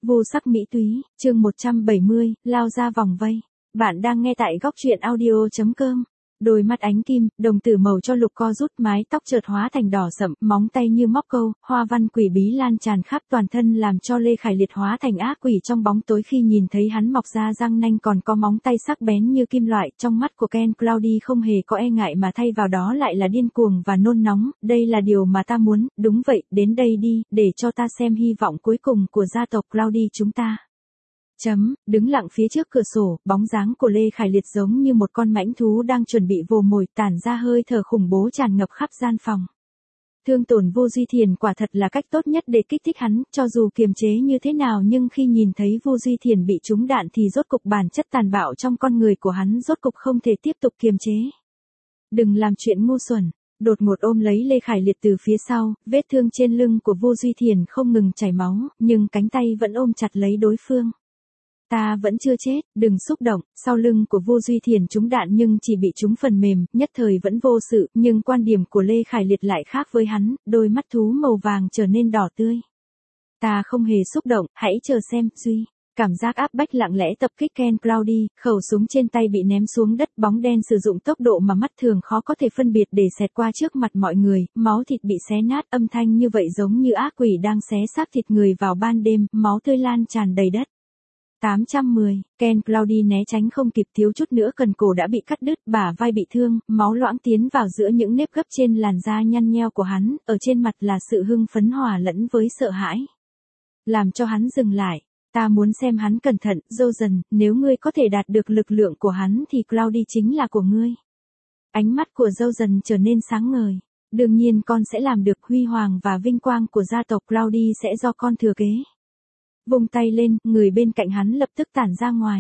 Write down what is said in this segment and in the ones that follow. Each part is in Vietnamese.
Vô sắc mỹ túy, chương 170, lao ra vòng vây. Bạn đang nghe tại góc truyện audio.com. Đôi mắt ánh kim, đồng tử màu cho lục co rút, mái tóc chợt hóa thành đỏ sậm, móng tay như móc câu, hoa văn quỷ bí lan tràn khắp toàn thân làm cho Lê Khải Liệt hóa thành ác quỷ trong bóng tối khi nhìn thấy hắn mọc ra răng nanh còn có móng tay sắc bén như kim loại. Trong mắt của Ken Cloudy không hề có e ngại mà thay vào đó lại là điên cuồng và nôn nóng. Đây là điều mà ta muốn, đúng vậy, đến đây đi, để cho ta xem hy vọng cuối cùng của gia tộc Cloudy chúng ta. Đứng lặng phía trước cửa sổ, bóng dáng của Lê Khải Liệt giống như một con mãnh thú đang chuẩn bị vồ mồi, tản ra hơi thở khủng bố tràn ngập khắp gian phòng. Thương tổn Vô Duy Thiền quả thật là cách tốt nhất để kích thích hắn, cho dù kiềm chế như thế nào nhưng khi nhìn thấy Vô Duy Thiền bị trúng đạn thì rốt cục bản chất tàn bạo trong con người của hắn rốt cục không thể tiếp tục kiềm chế. Đừng làm chuyện ngu xuẩn. Đột ngột ôm lấy Lê Khải Liệt từ phía sau, vết thương trên lưng của Vô Duy Thiền không ngừng chảy máu, nhưng cánh tay vẫn ôm chặt lấy đối phương. Ta vẫn chưa chết, đừng xúc động. Sau lưng của Vô Duy Thiền trúng đạn nhưng chỉ bị trúng phần mềm, nhất thời vẫn vô sự, nhưng quan điểm của Lê Khải Liệt lại khác với hắn, đôi mắt thú màu vàng trở nên đỏ tươi. Ta không hề xúc động, hãy chờ xem, Duy. Cảm giác áp bách lặng lẽ tập kích Ken Cloudy, khẩu súng trên tay bị ném xuống đất, bóng đen sử dụng tốc độ mà mắt thường khó có thể phân biệt để xẹt qua trước mặt mọi người, máu thịt bị xé nát, âm thanh như vậy giống như ác quỷ đang xé xác thịt người vào ban đêm, máu tươi lan tràn đầy đất. 810, Ken Cloudy né tránh không kịp, thiếu chút nữa cần cổ đã bị cắt đứt, bả vai bị thương, máu loãng tiến vào giữa những nếp gấp trên làn da nhăn nheo của hắn, ở trên mặt là sự hưng phấn hòa lẫn với sợ hãi. Làm cho hắn dừng lại. Ta muốn xem hắn cẩn thận, Jojen, nếu ngươi có thể đạt được lực lượng của hắn thì Cloudy chính là của ngươi. Ánh mắt của Jojen trở nên sáng ngời. Đương nhiên con sẽ làm được, huy hoàng và vinh quang của gia tộc Cloudy sẽ do con thừa kế. Vung tay lên, người bên cạnh hắn lập tức tản ra ngoài.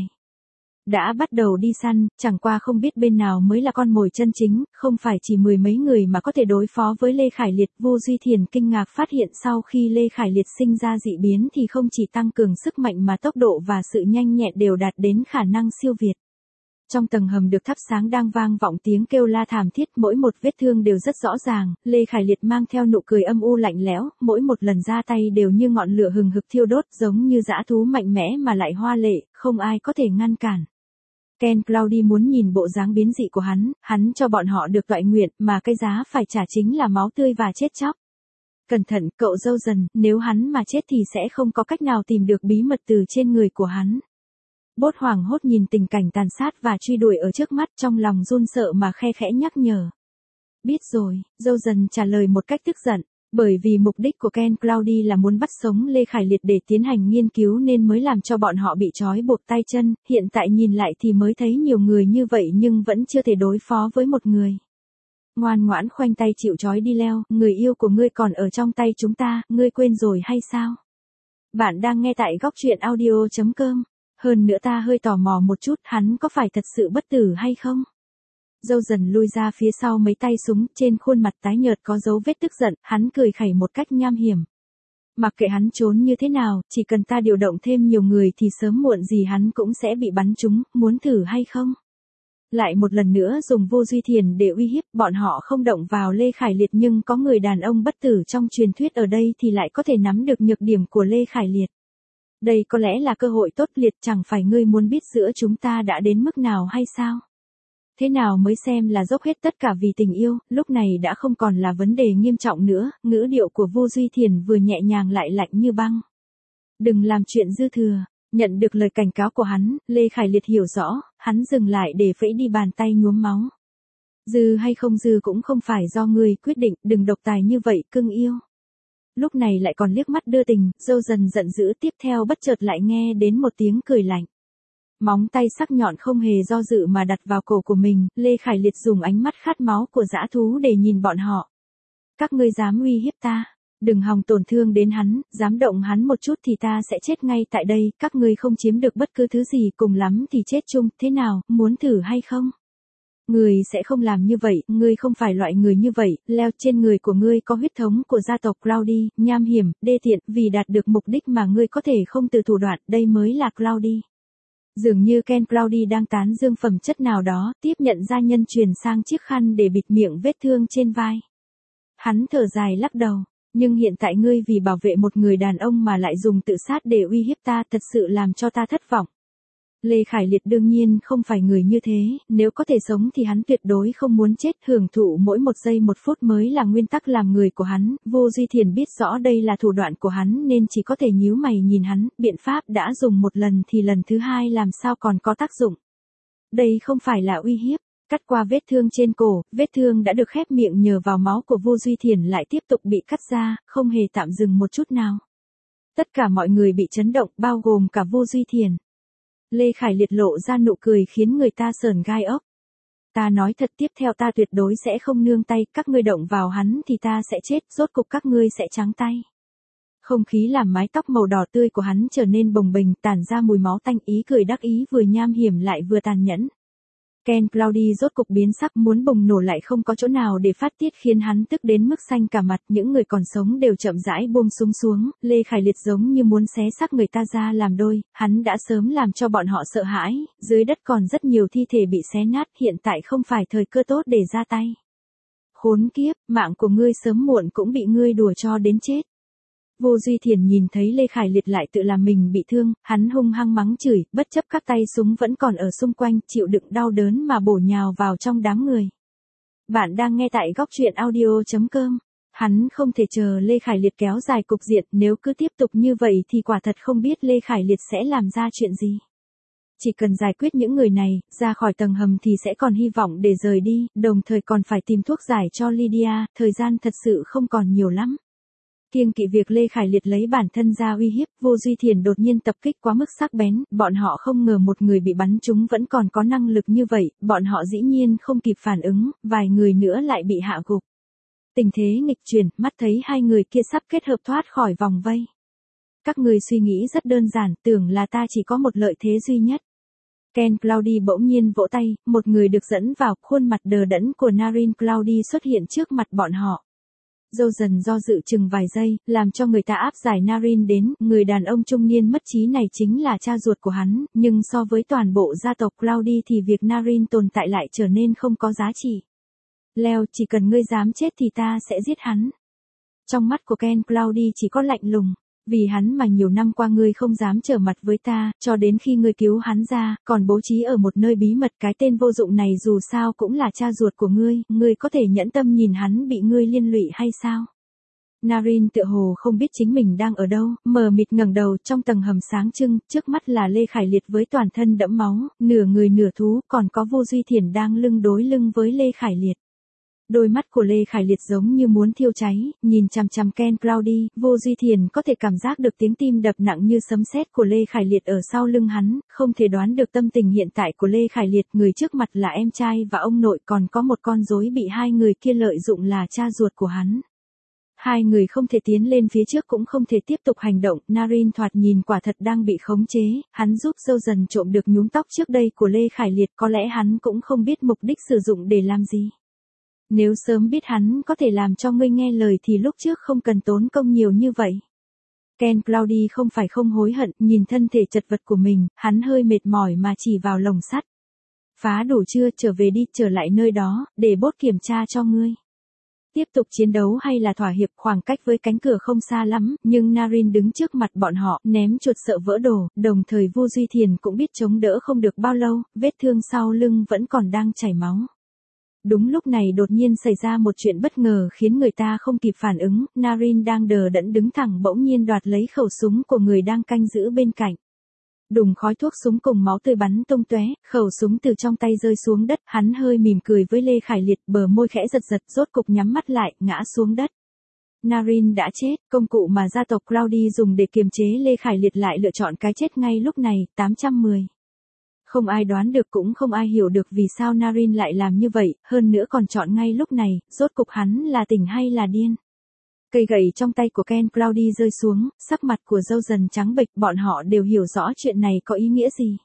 Đã bắt đầu đi săn, chẳng qua không biết bên nào mới là con mồi chân chính, không phải chỉ mười mấy người mà có thể đối phó với Lê Khải Liệt. Vô Duy Thiền kinh ngạc phát hiện sau khi Lê Khải Liệt sinh ra dị biến thì không chỉ tăng cường sức mạnh mà tốc độ và sự nhanh nhẹn đều đạt đến khả năng siêu việt. Trong tầng hầm được thắp sáng đang vang vọng tiếng kêu la thảm thiết, mỗi một vết thương đều rất rõ ràng, Lê Khải Liệt mang theo nụ cười âm u lạnh lẽo, mỗi một lần ra tay đều như ngọn lửa hừng hực thiêu đốt, giống như dã thú mạnh mẽ mà lại hoa lệ, không ai có thể ngăn cản. Ken Cloudy muốn nhìn bộ dáng biến dị của hắn cho bọn họ được toại nguyện, mà cái giá phải trả chính là máu tươi và chết chóc. Cẩn thận, cậu Jojen, nếu hắn mà chết thì sẽ không có cách nào tìm được bí mật từ trên người của hắn. Bốt hoảng hốt nhìn tình cảnh tàn sát và truy đuổi ở trước mắt, trong lòng run sợ mà khe khẽ nhắc nhở. Biết rồi, Jojen trả lời một cách tức giận, bởi vì mục đích của Ken Cloudy là muốn bắt sống Lê Khải Liệt để tiến hành nghiên cứu nên mới làm cho bọn họ bị trói buộc tay chân, hiện tại nhìn lại thì mới thấy nhiều người như vậy nhưng vẫn chưa thể đối phó với một người. Ngoan ngoãn khoanh tay chịu trói đi leo, người yêu của ngươi còn ở trong tay chúng ta, ngươi quên rồi hay sao? Bạn đang nghe tại góc truyện audio.com. Hơn nữa ta hơi tò mò một chút, hắn có phải thật sự bất tử hay không? Jojen lui ra phía sau mấy tay súng, trên khuôn mặt tái nhợt có dấu vết tức giận, hắn cười khẩy một cách nham hiểm. Mặc kệ hắn trốn như thế nào, chỉ cần ta điều động thêm nhiều người thì sớm muộn gì hắn cũng sẽ bị bắn trúng, muốn thử hay không? Lại một lần nữa dùng Vô Duy Thiền để uy hiếp, bọn họ không động vào Lê Khải Liệt nhưng có người đàn ông bất tử trong truyền thuyết ở đây thì lại có thể nắm được nhược điểm của Lê Khải Liệt. Đây có lẽ là cơ hội tốt liệt, chẳng phải ngươi muốn biết giữa chúng ta đã đến mức nào hay sao? Thế nào mới xem là dốc hết tất cả vì tình yêu, lúc này đã không còn là vấn đề nghiêm trọng nữa, ngữ điệu của Vô Duy Thiền vừa nhẹ nhàng lại lạnh như băng. Đừng làm chuyện dư thừa, nhận được lời cảnh cáo của hắn, Lê Khải Liệt hiểu rõ, hắn dừng lại để vẫy đi bàn tay nhuốm máu. Dư hay không dư cũng không phải do ngươi quyết định, đừng độc tài như vậy cưng yêu. Lúc này lại còn liếc mắt đưa tình, Jojen giận dữ, tiếp theo bất chợt lại nghe đến một tiếng cười lạnh. Móng tay sắc nhọn không hề do dự mà đặt vào cổ của mình, Lê Khải Liệt dùng ánh mắt khát máu của dã thú để nhìn bọn họ. Các ngươi dám uy hiếp ta, đừng hòng tổn thương đến hắn, dám động hắn một chút thì ta sẽ chết ngay tại đây, các ngươi không chiếm được bất cứ thứ gì, cùng lắm thì chết chung, thế nào, muốn thử hay không? Ngươi sẽ không làm như vậy, ngươi không phải loại người như vậy, leo trên người của ngươi có huyết thống của gia tộc Cloudy, nham hiểm, đê tiện, vì đạt được mục đích mà ngươi có thể không từ thủ đoạn, đây mới là Cloudy. Dường như Ken Cloudy đang tán dương phẩm chất nào đó, tiếp nhận gia nhân truyền sang chiếc khăn để bịt miệng vết thương trên vai. Hắn thở dài lắc đầu, Nhưng hiện tại ngươi vì bảo vệ một người đàn ông mà lại dùng tự sát để uy hiếp ta, thật sự làm cho ta thất vọng. Lê Khải Liệt đương nhiên không phải người như thế, nếu có thể sống thì hắn tuyệt đối không muốn chết, hưởng thụ mỗi một giây một phút mới là nguyên tắc làm người của hắn. Vô Duy Thiền biết rõ đây là thủ đoạn của hắn nên chỉ có thể nhíu mày nhìn hắn, biện pháp đã dùng một lần thì lần thứ hai làm sao còn có tác dụng. Đây không phải là uy hiếp. Cắt qua vết thương trên cổ, vết thương đã được khép miệng nhờ vào máu của Vô Duy Thiền lại tiếp tục bị cắt ra, không hề tạm dừng một chút nào. Tất cả mọi người bị chấn động, bao gồm cả Vô Duy Thiền. Lê Khải Liệt lộ ra nụ cười khiến người ta sởn gai ốc. Ta nói thật, tiếp theo ta tuyệt đối sẽ không nương tay, các ngươi động vào hắn thì ta sẽ chết, rốt cục các ngươi sẽ trắng tay. Không khí làm mái tóc màu đỏ tươi của hắn trở nên bồng bềnh, tản ra mùi máu tanh, ý cười đắc ý vừa nham hiểm lại vừa tàn nhẫn. Ken Claudy rốt cục biến sắc, muốn bùng nổ lại không có chỗ nào để phát tiết khiến hắn tức đến mức xanh cả mặt. Những người còn sống đều chậm rãi buông súng xuống, Lê Khải Liệt giống như muốn xé xác người ta ra làm đôi, hắn đã sớm làm cho bọn họ sợ hãi, dưới đất còn rất nhiều thi thể bị xé nát, hiện tại không phải thời cơ tốt để ra tay. Khốn kiếp, mạng của ngươi sớm muộn cũng bị ngươi đùa cho đến chết. Vô Duy Thiền nhìn thấy Lê Khải Liệt lại tự làm mình bị thương, hắn hung hăng mắng chửi, bất chấp các tay súng vẫn còn ở xung quanh, chịu đựng đau đớn mà bổ nhào vào trong đám người. Bạn đang nghe tại góc truyện audio.com. Hắn không thể chờ Lê Khải Liệt kéo dài cục diện, nếu cứ tiếp tục như vậy thì quả thật không biết Lê Khải Liệt sẽ làm ra chuyện gì. Chỉ cần giải quyết những người này, ra khỏi tầng hầm thì sẽ còn hy vọng để rời đi, đồng thời còn phải tìm thuốc giải cho Lydia, thời gian thật sự không còn nhiều lắm. Kiêng kỵ việc Lê Khải Liệt lấy bản thân ra uy hiếp, Vô Duy Thiền đột nhiên tập kích quá mức sắc bén, bọn họ không ngờ một người bị bắn trúng vẫn còn có năng lực như vậy, bọn họ dĩ nhiên không kịp phản ứng, vài người nữa lại bị hạ gục. Tình thế nghịch chuyển, mắt thấy hai người kia sắp kết hợp thoát khỏi vòng vây. Các người suy nghĩ rất đơn giản, tưởng là ta chỉ có một lợi thế duy nhất. Ken Claudy bỗng nhiên vỗ tay, một người được dẫn vào, khuôn mặt đờ đẫn của Naren Claudy xuất hiện trước mặt bọn họ. Dâu dần do dự chừng vài giây, làm cho người ta áp giải Naren đến, người đàn ông trung niên mất trí này chính là cha ruột của hắn, nhưng so với toàn bộ gia tộc Claudy thì việc Naren tồn tại lại trở nên không có giá trị. Leo, chỉ cần ngươi dám chết thì ta sẽ giết hắn. Trong mắt của Ken Claudy chỉ có lạnh lùng. Vì hắn mà nhiều năm qua ngươi không dám trở mặt với ta, cho đến khi ngươi cứu hắn ra, còn bố trí ở một nơi bí mật, cái tên vô dụng này dù sao cũng là cha ruột của ngươi có thể nhẫn tâm nhìn hắn bị ngươi liên lụy hay sao? Naren tựa hồ không biết chính mình đang ở đâu, mờ mịt ngẩng đầu, trong tầng hầm sáng trưng, trước mắt là Lê Khải Liệt với toàn thân đẫm máu, nửa người nửa thú, còn có Vô Duy Thiền đang lưng đối lưng với Lê Khải Liệt. Đôi mắt của Lê Khải Liệt giống như muốn thiêu cháy, nhìn chằm chằm Ken Claudy, Vô Duy Thiền có thể cảm giác được tiếng tim đập nặng như sấm sét của Lê Khải Liệt ở sau lưng hắn, không thể đoán được tâm tình hiện tại của Lê Khải Liệt, người trước mặt là em trai và ông nội, còn có một con rối bị hai người kia lợi dụng là cha ruột của hắn. Hai người không thể tiến lên phía trước cũng không thể tiếp tục hành động, Naren thoạt nhìn quả thật đang bị khống chế, hắn giúp dâu dần trộm được nhúm tóc trước đây của Lê Khải Liệt, có lẽ hắn cũng không biết mục đích sử dụng để làm gì. Nếu sớm biết hắn có thể làm cho ngươi nghe lời thì lúc trước không cần tốn công nhiều như vậy. Ken Claudy không phải không hối hận, nhìn thân thể chật vật của mình, hắn hơi mệt mỏi mà chỉ vào lồng sắt. Phá đủ chưa, trở về đi, trở lại nơi đó, để bốt kiểm tra cho ngươi. Tiếp tục chiến đấu hay là thỏa hiệp, khoảng cách với cánh cửa không xa lắm, nhưng Naren đứng trước mặt bọn họ, ném chuột sợ vỡ đồ, đồng thời Vô Duy Thiền cũng biết chống đỡ không được bao lâu, vết thương sau lưng vẫn còn đang chảy máu. Đúng lúc này đột nhiên xảy ra một chuyện bất ngờ khiến người ta không kịp phản ứng, Naren đang đờ đẫn đứng thẳng bỗng nhiên đoạt lấy khẩu súng của người đang canh giữ bên cạnh. Đùng khói thuốc súng cùng máu tươi bắn tung tóe, khẩu súng từ trong tay rơi xuống đất, hắn hơi mỉm cười với Lê Khải Liệt, bờ môi khẽ giật giật, rốt cục nhắm mắt lại, ngã xuống đất. Naren đã chết, công cụ mà gia tộc Claudy dùng để kiềm chế Lê Khải Liệt lại lựa chọn cái chết ngay lúc này, 810. Không ai đoán được cũng không ai hiểu được vì sao Naren lại làm như vậy, hơn nữa còn chọn ngay lúc này, rốt cục hắn là tỉnh hay là điên. Cây gậy trong tay của Ken Claudy rơi xuống, sắc mặt của dâu dần trắng bệch, bọn họ đều hiểu rõ chuyện này có ý nghĩa gì.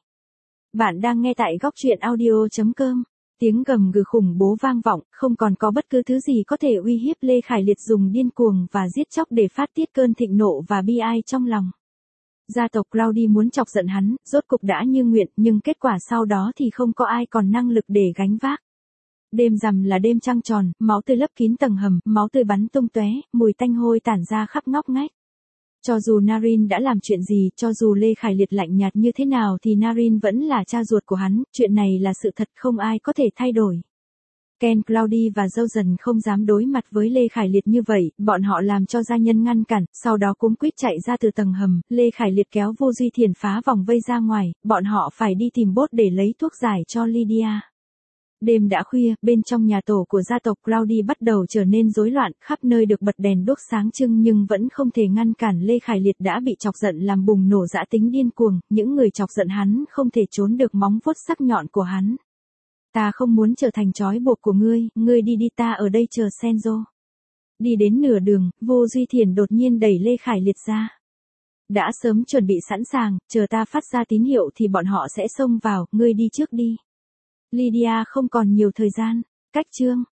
Bạn đang nghe tại góc truyện audio.com. Tiếng gầm gừ khủng bố vang vọng, không còn có bất cứ thứ gì có thể uy hiếp Lê Khải Liệt dùng điên cuồng và giết chóc để phát tiết cơn thịnh nộ và bi ai trong lòng. Gia tộc Claudy muốn chọc giận hắn, rốt cục đã như nguyện, nhưng kết quả sau đó thì không có ai còn năng lực để gánh vác. Đêm rằm là đêm trăng tròn, máu tươi lấp kín tầng hầm, máu tươi bắn tung tóe, mùi tanh hôi tản ra khắp ngóc ngách. Cho dù Naren đã làm chuyện gì, cho dù Lê Khải Liệt lạnh nhạt như thế nào thì Naren vẫn là cha ruột của hắn, chuyện này là sự thật không ai có thể thay đổi. Ken Claudy và dâu dần không dám đối mặt với Lê Khải Liệt như vậy, bọn họ làm cho gia nhân ngăn cản, sau đó cuống quýt chạy ra từ tầng hầm, Lê Khải Liệt kéo Vô Duy Thiền phá vòng vây ra ngoài, bọn họ phải đi tìm bốt để lấy thuốc giải cho Lydia. Đêm đã khuya, bên trong nhà tổ của gia tộc Claudy bắt đầu trở nên rối loạn, khắp nơi được bật đèn đuốc sáng trưng nhưng vẫn không thể ngăn cản Lê Khải Liệt đã bị chọc giận làm bùng nổ dã tính điên cuồng, những người chọc giận hắn không thể trốn được móng vuốt sắc nhọn của hắn. Ta không muốn trở thành trói buộc của ngươi đi đi ta ở đây chờ Senzo. Đi đến nửa đường, Vô Duy Thiền đột nhiên đẩy Lê Khải Liệt ra. Đã sớm chuẩn bị sẵn sàng, chờ ta phát ra tín hiệu thì bọn họ sẽ xông vào, ngươi đi trước đi. Lydia không còn nhiều thời gian. Cách chương